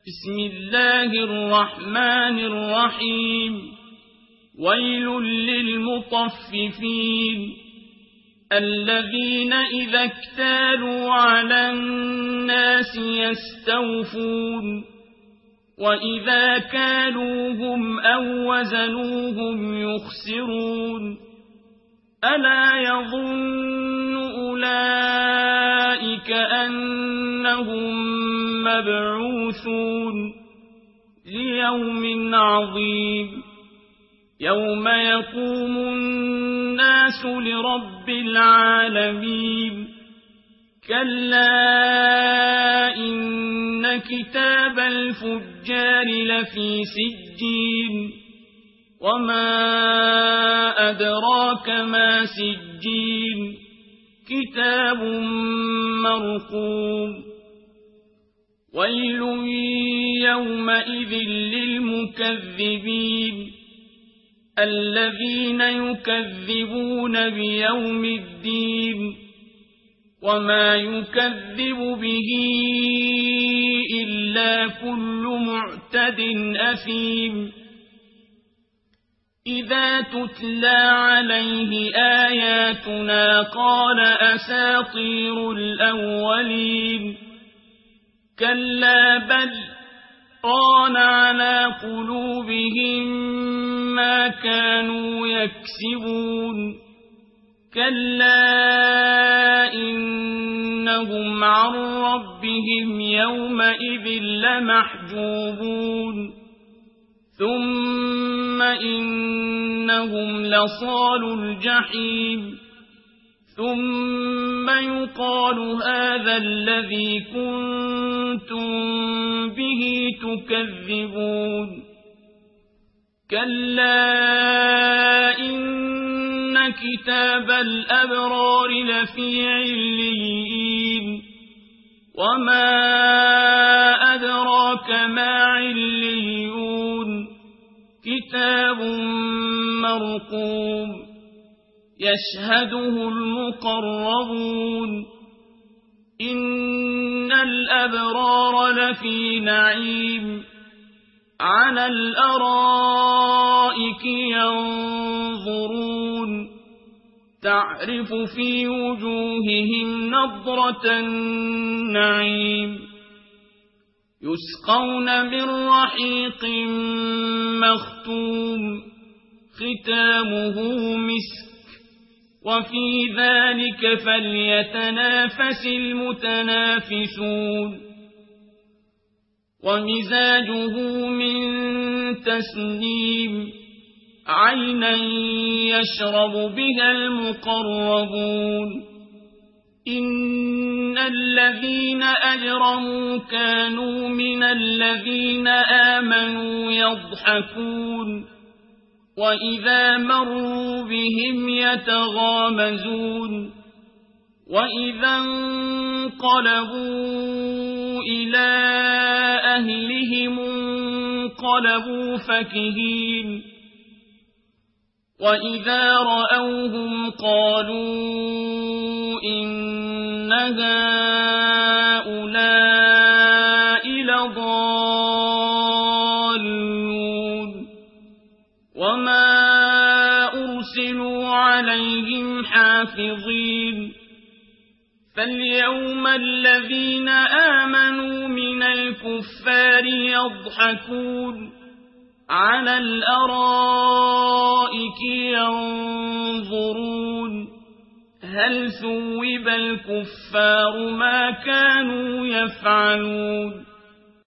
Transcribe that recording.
بسم الله الرحمن الرحيم ويل للمطففين الذين إذا اكتالوا على الناس يستوفون وإذا كالوهم أو وزنوهم يخسرون ألا يظن أولئك أنهم مبعوثون ليوم عظيم يوم يقوم الناس لرب العالمين كلا إن كتاب الفجار لفي سجين وما أدراك ما سجين كتاب مرقوم ويل يومئذ للمكذبين الذين يكذبون بيوم الدين وما يكذب به إلا كل معتد أثيم إذا تتلى عليه آياتنا قال أساطير الأولين كلا بل ران على قلوبهم ما كانوا يكسبون كلا إنهم عن ربهم يومئذ لمحجوبون ثم إنهم لصالو الجحيم ثم يقال هذا الذي كنتم به تكذبون كلا إن كتاب الأبرار لفي عليين وما أدراك ما عليون كتاب مرقوم يشهده المقربون إن الأبرار لفي نعيم على الأرائك ينظرون تعرف في وجوههم نضرة النعيم يسقون من رحيق مختوم ختامه مسك وفي ذلك فليتنافس المتنافسون ومزاجه من تسنيم عينا يشرب بها المقربون إن الذين أجرموا كانوا من الذين آمنوا يضحكون وإذا مروا بهم يتغامزون وإذا انقلبوا إلى أهلهم انقلبوا فكهين وإذا رأوهم قالوا إن هؤلاء لضالون وما أرسلوا عليهم حافظين فاليوم الذين آمنوا من الكفار يضحكون على الأرائك ينظرون هل ثوب الكفار ما كانوا يفعلون